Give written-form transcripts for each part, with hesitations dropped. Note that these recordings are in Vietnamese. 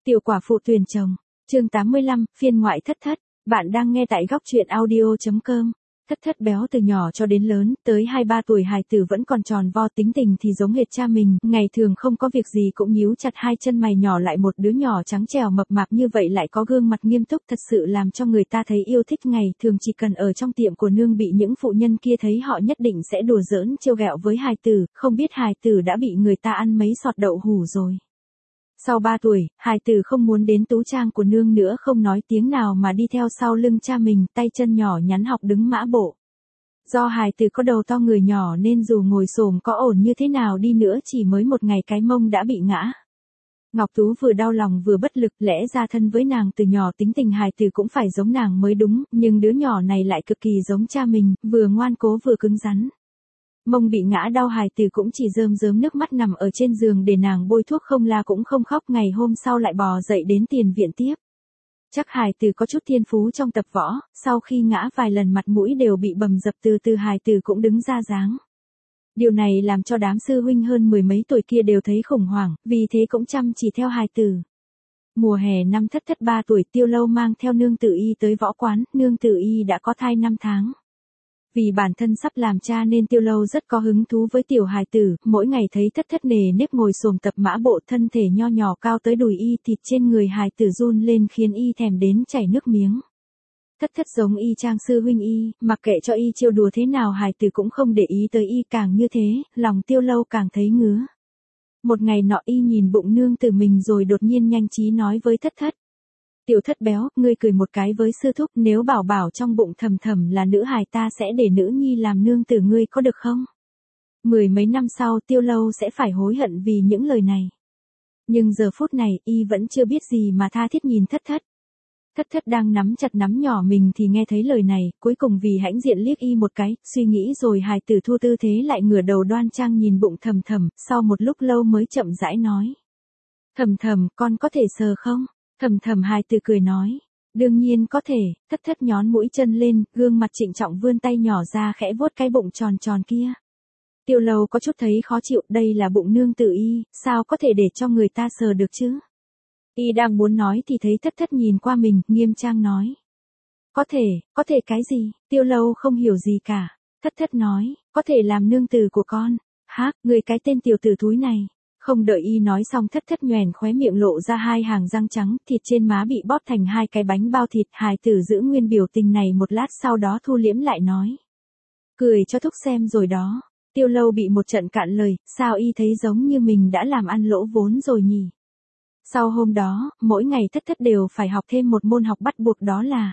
Tiểu quả phụ tuyển chồng. Chương 85, phiên ngoại thất thất. Bạn đang nghe tại góc truyện audio.com. Thất thất béo từ nhỏ cho đến lớn, tới 2-3 tuổi hài tử vẫn còn tròn vo, tính tình thì giống hệt cha mình, ngày thường không có việc gì cũng nhíu chặt hai chân mày nhỏ, lại một đứa nhỏ trắng trẻo mập mạp như vậy lại có gương mặt nghiêm túc, thật sự làm cho người ta thấy yêu thích. Ngày thường chỉ cần ở trong tiệm của nương bị những phụ nhân kia thấy, họ nhất định sẽ đùa giỡn trêu ghẹo với hài tử, không biết hài tử đã bị người ta ăn mấy sọt đậu hủ rồi. Sau 3 tuổi, hài tử không muốn đến tú trang của nương nữa, không nói tiếng nào mà đi theo sau lưng cha mình, tay chân nhỏ nhắn học đứng mã bộ. Do hài tử có đầu to người nhỏ nên dù ngồi xổm có ổn như thế nào đi nữa, chỉ mới một ngày cái mông đã bị ngã. Ngọc Tú vừa đau lòng vừa bất lực, lẽ ra thân với nàng từ nhỏ tính tình hài tử cũng phải giống nàng mới đúng, nhưng đứa nhỏ này lại cực kỳ giống cha mình, vừa ngoan cố vừa cứng rắn. Mông bị ngã đau, hài tử cũng chỉ rơm rớm nước mắt nằm ở trên giường để nàng bôi thuốc, không la cũng không khóc. Ngày hôm sau lại bò dậy đến tiền viện tiếp. Chắc hài tử có chút thiên phú trong tập võ, sau khi ngã vài lần mặt mũi đều bị bầm dập, từ từ hài tử cũng đứng ra dáng. Điều này làm cho đám sư huynh hơn 10 mấy tuổi kia đều thấy khủng hoảng, vì thế cũng chăm chỉ theo hài tử. Mùa hè năm thất thất 3 tuổi, Tiêu Lâu mang theo nương tử y tới võ quán, nương tử y đã có thai 5 tháng. Vì bản thân sắp làm cha nên Tiêu Lâu rất có hứng thú với tiểu hài tử, mỗi ngày thấy thất thất nề nếp ngồi xổm tập mã bộ, thân thể nho nhỏ cao tới đùi y, thịt trên người hài tử run lên khiến y thèm đến chảy nước miếng. Thất thất giống y chang sư huynh y, mặc kệ cho y trêu đùa thế nào hài tử cũng không để ý tới y, càng như thế, lòng Tiêu Lâu càng thấy ngứa. Một ngày nọ y nhìn bụng nương tử mình rồi đột nhiên nhanh trí nói với thất thất. Tiểu thất béo, ngươi cười một cái với sư thúc, nếu bảo bảo trong bụng thầm thầm là nữ hài, ta sẽ để nữ nhi làm nương tử ngươi, có được không? 10 mấy năm sau Tiêu Lâu sẽ phải hối hận vì những lời này. Nhưng giờ phút này, y vẫn chưa biết gì mà tha thiết nhìn thất thất. Thất thất đang nắm chặt nắm nhỏ mình thì nghe thấy lời này, cuối cùng vì hãnh diện liếc y một cái, suy nghĩ rồi hài tử thua tư thế lại ngửa đầu đoan trang nhìn bụng thầm thầm, sau một lúc lâu mới chậm rãi nói. Thầm thầm, con có thể sờ không? Thầm thầm hài tử cười nói. Đương nhiên có thể. Thất thất nhón mũi chân lên, gương mặt trịnh trọng vươn tay nhỏ ra khẽ vuốt cái bụng tròn tròn kia. Tiêu Lâu có chút thấy khó chịu, đây là bụng nương tử y, sao có thể để cho người ta sờ được chứ? Y đang muốn nói thì thấy thất thất nhìn qua mình, nghiêm trang nói. Có thể cái gì? Tiêu Lâu không hiểu gì cả. Thất thất nói, có thể làm nương tử của con. Hác, người cái tên tiểu tử thúi này. Không đợi y nói xong, thất thất nhoẻn khóe miệng lộ ra 2 hàng răng trắng, thịt trên má bị bóp thành 2 cái bánh bao thịt. Hài tử giữ nguyên biểu tình này một lát, sau đó thu liễm lại nói. Cười cho thúc xem rồi đó. Tiêu Lâu bị một trận cạn lời, sao y thấy giống như mình đã làm ăn lỗ vốn rồi nhỉ? Sau hôm đó, mỗi ngày thất thất đều phải học thêm một môn học bắt buộc, đó là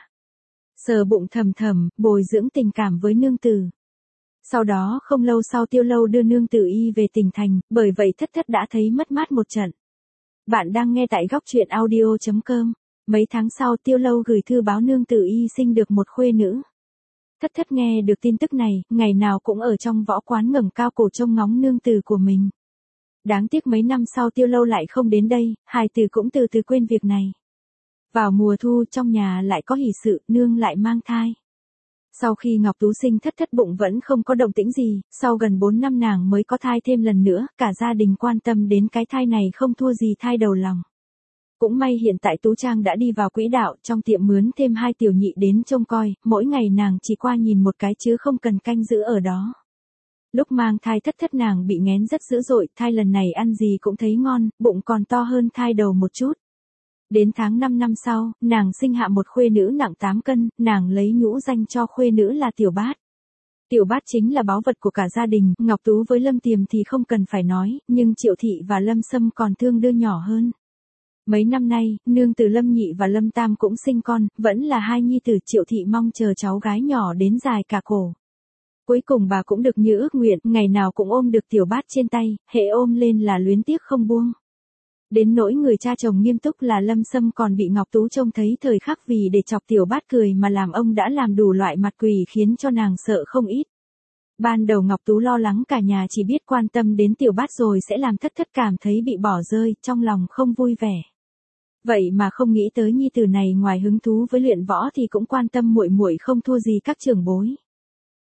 sờ bụng thầm thầm, bồi dưỡng tình cảm với nương tử. Sau đó không lâu sau Tiêu Lâu đưa nương tử y về tỉnh thành, bởi vậy thất thất đã thấy mất mát một trận. Bạn đang nghe tại góc truyện audio.com. Mấy tháng sau Tiêu Lâu gửi thư báo nương tử y sinh được một khuê nữ. Thất thất nghe được tin tức này, ngày nào cũng ở trong võ quán ngẩng cao cổ trông ngóng nương tử của mình. Đáng tiếc mấy năm sau Tiêu Lâu lại không đến đây, hài tử cũng từ từ quên việc này. Vào mùa thu trong nhà lại có hỷ sự, nương lại mang thai. Sau khi Ngọc Tú sinh thất thất bụng vẫn không có động tĩnh gì, sau gần 4 năm nàng mới có thai thêm lần nữa, cả gia đình quan tâm đến cái thai này không thua gì thai đầu lòng. Cũng may hiện tại Tú Trang đã đi vào quỹ đạo, trong tiệm mướn thêm 2 tiểu nhị đến trông coi, mỗi ngày nàng chỉ qua nhìn một cái chứ không cần canh giữ ở đó. Lúc mang thai thất thất nàng bị nghén rất dữ dội, thai lần này ăn gì cũng thấy ngon, bụng còn to hơn thai đầu một chút. Đến tháng 5 năm sau, nàng sinh hạ một khuê nữ nặng 8 cân, nàng lấy nhũ danh cho khuê nữ là Tiểu Bát. Tiểu Bát chính là báu vật của cả gia đình, Ngọc Tú với Lâm Tiềm thì không cần phải nói, nhưng Triệu Thị và Lâm Sâm còn thương đứa nhỏ hơn. Mấy năm nay, nương tử Lâm Nhị và Lâm Tam cũng sinh con, vẫn là 2 nhi tử. Triệu Thị mong chờ cháu gái nhỏ đến dài cả cổ. Cuối cùng bà cũng được như ước nguyện, ngày nào cũng ôm được Tiểu Bát trên tay, hễ ôm lên là luyến tiếc không buông. Đến nỗi người cha chồng nghiêm túc là Lâm Sâm còn bị Ngọc Tú trông thấy thời khắc vì để chọc Tiểu Bát cười mà làm ông đã làm đủ loại mặt quỷ khiến cho nàng sợ không ít. Ban đầu Ngọc Tú lo lắng cả nhà chỉ biết quan tâm đến Tiểu Bát rồi sẽ làm thất thất cảm thấy bị bỏ rơi, trong lòng không vui vẻ. Vậy mà không nghĩ tới nhi tử này ngoài hứng thú với luyện võ thì cũng quan tâm muội muội không thua gì các trưởng bối.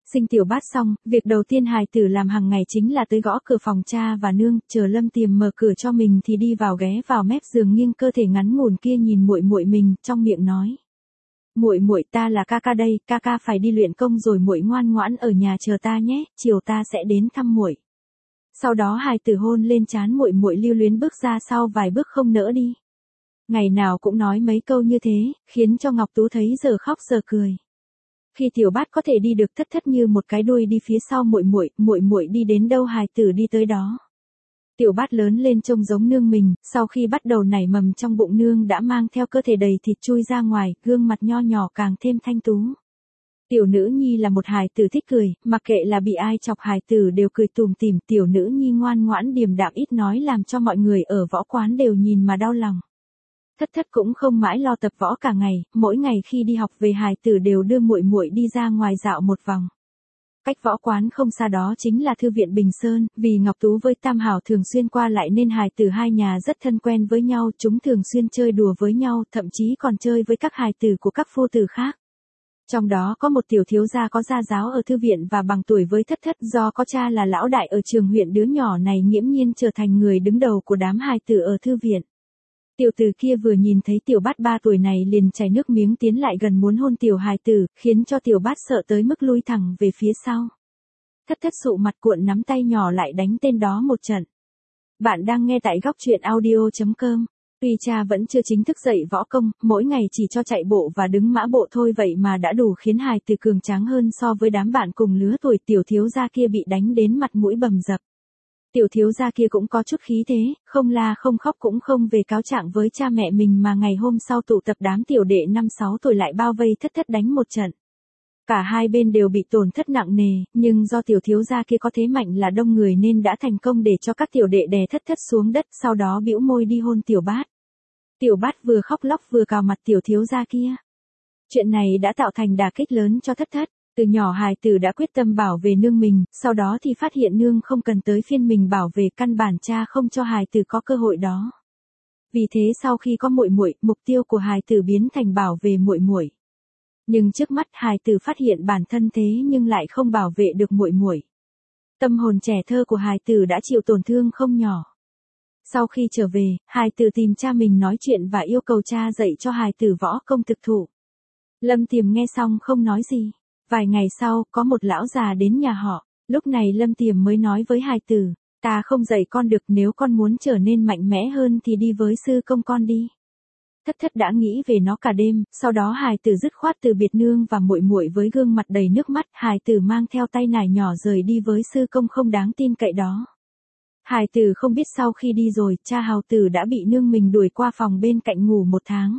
Sinh tiểu bát xong, việc đầu tiên hài tử làm hàng ngày chính là tới gõ cửa phòng cha và nương, chờ Lâm Tiềm mở cửa cho mình thì đi vào ghé vào mép giường nghiêng cơ thể ngắn ngủn kia nhìn muội muội mình, trong miệng nói: "Muội muội, ta là ca ca đây, ca ca phải đi luyện công rồi, muội ngoan ngoãn ở nhà chờ ta nhé, chiều ta sẽ đến thăm muội." Sau đó hài tử hôn lên trán muội muội, lưu luyến bước ra sau vài bước không nỡ đi. Ngày nào cũng nói mấy câu như thế, khiến cho Ngọc Tú thấy giờ khóc giờ cười. Khi tiểu bát có thể đi được thất thất như một cái đuôi đi phía sau muội muội đi đến đâu hài tử đi tới đó. Tiểu bát lớn lên trông giống nương mình, sau khi bắt đầu nảy mầm trong bụng nương đã mang theo cơ thể đầy thịt chui ra ngoài, gương mặt nho nhỏ càng thêm thanh tú. Tiểu nữ nhi là một hài tử thích cười, mặc kệ là bị ai chọc hài tử đều cười tủm tỉm, tiểu nữ nhi ngoan ngoãn điềm đạm ít nói làm cho mọi người ở võ quán đều nhìn mà đau lòng. Thất thất cũng không mãi lo tập võ cả ngày, mỗi ngày khi đi học về hài tử đều đưa muội muội đi ra ngoài dạo một vòng. Cách võ quán không xa đó chính là thư viện Bình Sơn, vì Ngọc Tú với Tam Hảo thường xuyên qua lại nên hài tử hai nhà rất thân quen với nhau, chúng thường xuyên chơi đùa với nhau, thậm chí còn chơi với các hài tử của các phu tử khác. Trong đó có một tiểu thiếu gia có gia giáo ở thư viện và bằng tuổi với thất thất, do có cha là lão đại ở trường huyện, đứa nhỏ này nghiễm nhiên trở thành người đứng đầu của đám hài tử ở thư viện. Tiểu tử kia vừa nhìn thấy tiểu bát 3 tuổi này liền chảy nước miếng tiến lại gần muốn hôn tiểu hài tử, khiến cho tiểu bát sợ tới mức lui thẳng về phía sau. Thất thất sụ mặt cuộn nắm tay nhỏ lại đánh tên đó một trận. Bạn đang nghe tại góc truyện audio.com. Tuy cha vẫn chưa chính thức dạy võ công, mỗi ngày chỉ cho chạy bộ và đứng mã bộ thôi vậy mà đã đủ khiến hài tử cường tráng hơn so với đám bạn cùng lứa tuổi. Tiểu thiếu gia kia bị đánh đến mặt mũi bầm dập. Tiểu thiếu gia kia cũng có chút khí thế, không la không khóc cũng không về cáo trạng với cha mẹ mình mà ngày hôm sau tụ tập đám tiểu đệ 5-6 tuổi lại bao vây thất thất đánh một trận. Cả hai bên đều bị tổn thất nặng nề, nhưng do tiểu thiếu gia kia có thế mạnh là đông người nên đã thành công để cho các tiểu đệ đè thất thất xuống đất, sau đó bĩu môi đi hôn tiểu bát. Tiểu bát vừa khóc lóc vừa cào mặt tiểu thiếu gia kia. Chuyện này đã tạo thành đả kích lớn cho thất thất. Từ nhỏ hài tử đã quyết tâm bảo vệ nương mình, sau đó thì phát hiện nương không cần tới phiên mình bảo vệ, căn bản cha không cho hài tử có cơ hội đó. Vì thế sau khi có muội muội, mục tiêu của hài tử biến thành bảo vệ muội muội. Nhưng trước mắt hài tử phát hiện bản thân thế nhưng lại không bảo vệ được muội muội. Tâm hồn trẻ thơ của hài tử đã chịu tổn thương không nhỏ. Sau khi trở về, hài tử tìm cha mình nói chuyện và yêu cầu cha dạy cho hài tử võ công thực thụ. Lâm Tiềm nghe xong không nói gì. Vài ngày sau, có một lão già đến nhà họ, lúc này Lâm Tiềm mới nói với hài tử: "Ta không dạy con được, nếu con muốn trở nên mạnh mẽ hơn thì đi với sư công con đi." Thất thất đã nghĩ về nó cả đêm, sau đó hài tử dứt khoát từ biệt nương và muội muội với gương mặt đầy nước mắt, hài tử mang theo tay nải nhỏ rời đi với sư công không đáng tin cậy đó. Hài tử không biết sau khi đi rồi, cha hào tử đã bị nương mình đuổi qua phòng bên cạnh ngủ 1 tháng.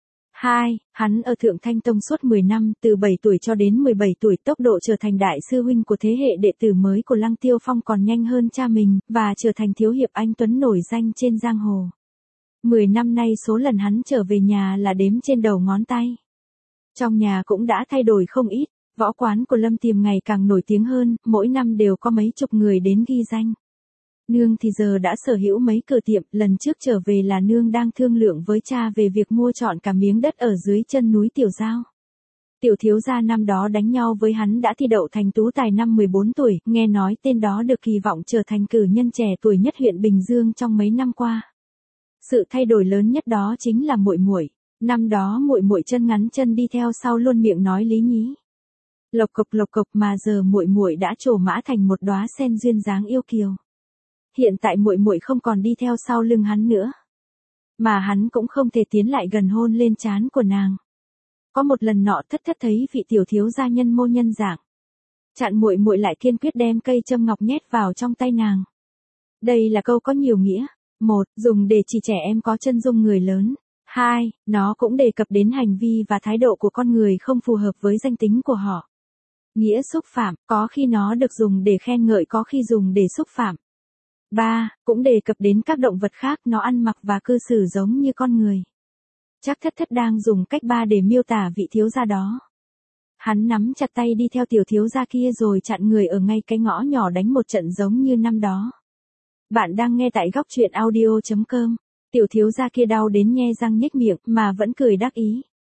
Hắn ở Thượng Thanh Tông suốt 10 năm, từ 7 tuổi cho đến 17 tuổi, tốc độ trở thành đại sư huynh của thế hệ đệ tử mới của Lăng Tiêu Phong còn nhanh hơn cha mình, và trở thành thiếu hiệp anh tuấn nổi danh trên giang hồ. 10 năm nay số lần hắn trở về nhà là đếm trên đầu ngón tay. Trong nhà cũng đã thay đổi không ít, võ quán của Lâm Tiềm ngày càng nổi tiếng hơn, mỗi năm đều có mấy chục người đến ghi danh. Nương thì giờ đã sở hữu mấy cửa tiệm, lần trước trở về là nương đang thương lượng với cha về việc mua trọn cả miếng đất ở dưới chân núi Tiểu Giao. Tiểu thiếu gia năm đó đánh nhau với hắn đã thi đậu thành tú tài năm 14 tuổi, nghe nói tên đó được kỳ vọng trở thành cử nhân trẻ tuổi nhất huyện Bình Dương trong mấy năm qua. Sự thay đổi lớn nhất đó chính là muội muội. Năm đó muội muội chân ngắn chân đi theo sau luôn miệng nói lý nhí. Lộc cộc mà giờ muội muội đã trổ mã thành một đóa sen duyên dáng yêu kiều. Hiện tại muội muội không còn đi theo sau lưng hắn nữa, mà hắn cũng không thể tiến lại gần hôn lên trán của nàng. Có một lần nọ thất thất thấy vị tiểu thiếu gia nhân mô nhân dạng, chặn muội muội lại kiên quyết đem cây châm ngọc nhét vào trong tay nàng. Đây là câu có nhiều nghĩa. 1. Dùng để chỉ trẻ em có chân dung người lớn. 2. Nó cũng đề cập đến hành vi và thái độ của con người không phù hợp với danh tính của họ. Nghĩa xúc phạm, có khi nó được dùng để khen ngợi, có khi dùng để xúc phạm. 3. Cũng đề cập đến các động vật khác, nó ăn mặc và cư xử giống như con người. Chắc thất thất đang dùng cách 3 để miêu tả vị thiếu gia đó. Hắn nắm chặt tay đi theo tiểu thiếu gia kia rồi chặn người ở ngay cái ngõ nhỏ đánh một trận giống như năm đó. Bạn đang nghe tại góc truyện audio.com. Tiểu thiếu gia kia đau đến nhe răng nhếch miệng mà vẫn cười đắc ý.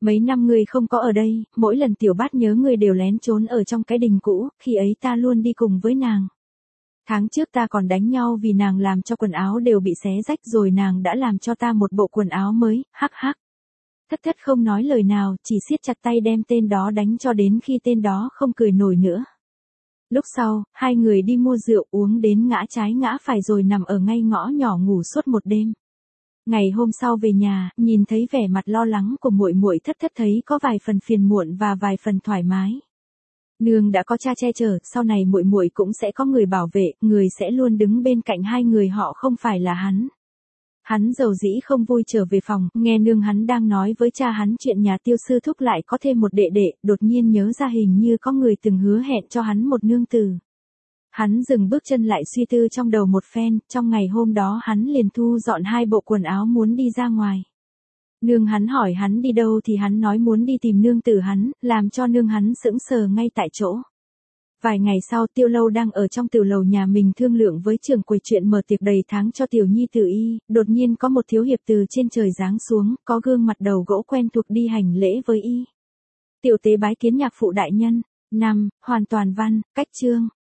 Mấy năm ngươi không có ở đây, mỗi lần tiểu bát nhớ ngươi đều lén trốn ở trong cái đình cũ, khi ấy ta luôn đi cùng với nàng. Tháng trước ta còn đánh nhau vì nàng làm cho quần áo đều bị xé rách rồi nàng đã làm cho ta một bộ quần áo mới, hắc hắc. Thất thất không nói lời nào, chỉ siết chặt tay đem tên đó đánh cho đến khi tên đó không cười nổi nữa. Lúc sau, hai người đi mua rượu uống đến ngã trái ngã phải rồi nằm ở ngay ngõ nhỏ ngủ suốt một đêm. Ngày hôm sau về nhà, nhìn thấy vẻ mặt lo lắng của muội muội thất thất thấy có vài phần phiền muộn và vài phần thoải mái. Nương đã có cha che chở, sau này muội muội cũng sẽ có người bảo vệ, người sẽ luôn đứng bên cạnh hai người họ không phải là hắn. Hắn dầu dĩ không vui trở về phòng, nghe nương hắn đang nói với cha hắn chuyện nhà Tiêu sư thúc lại có thêm một đệ đệ, đột nhiên nhớ ra hình như có người từng hứa hẹn cho hắn một nương tử. Hắn dừng bước chân lại suy tư trong đầu một phen, trong ngày hôm đó hắn liền thu dọn hai bộ quần áo muốn đi ra ngoài. Nương hắn hỏi hắn đi đâu thì hắn nói muốn đi tìm nương tử hắn, làm cho nương hắn sững sờ ngay tại chỗ. Vài ngày sau Tiêu Lâu đang ở trong tiểu lầu nhà mình thương lượng với trưởng quầy chuyện mở tiệc đầy tháng cho tiểu nhi tử y, đột nhiên có một thiếu hiệp từ trên trời giáng xuống, có gương mặt đầu gỗ quen thuộc đi hành lễ với y. Tiểu tế bái kiến nhạc phụ đại nhân. 5. Hoàn toàn văn, cách chương.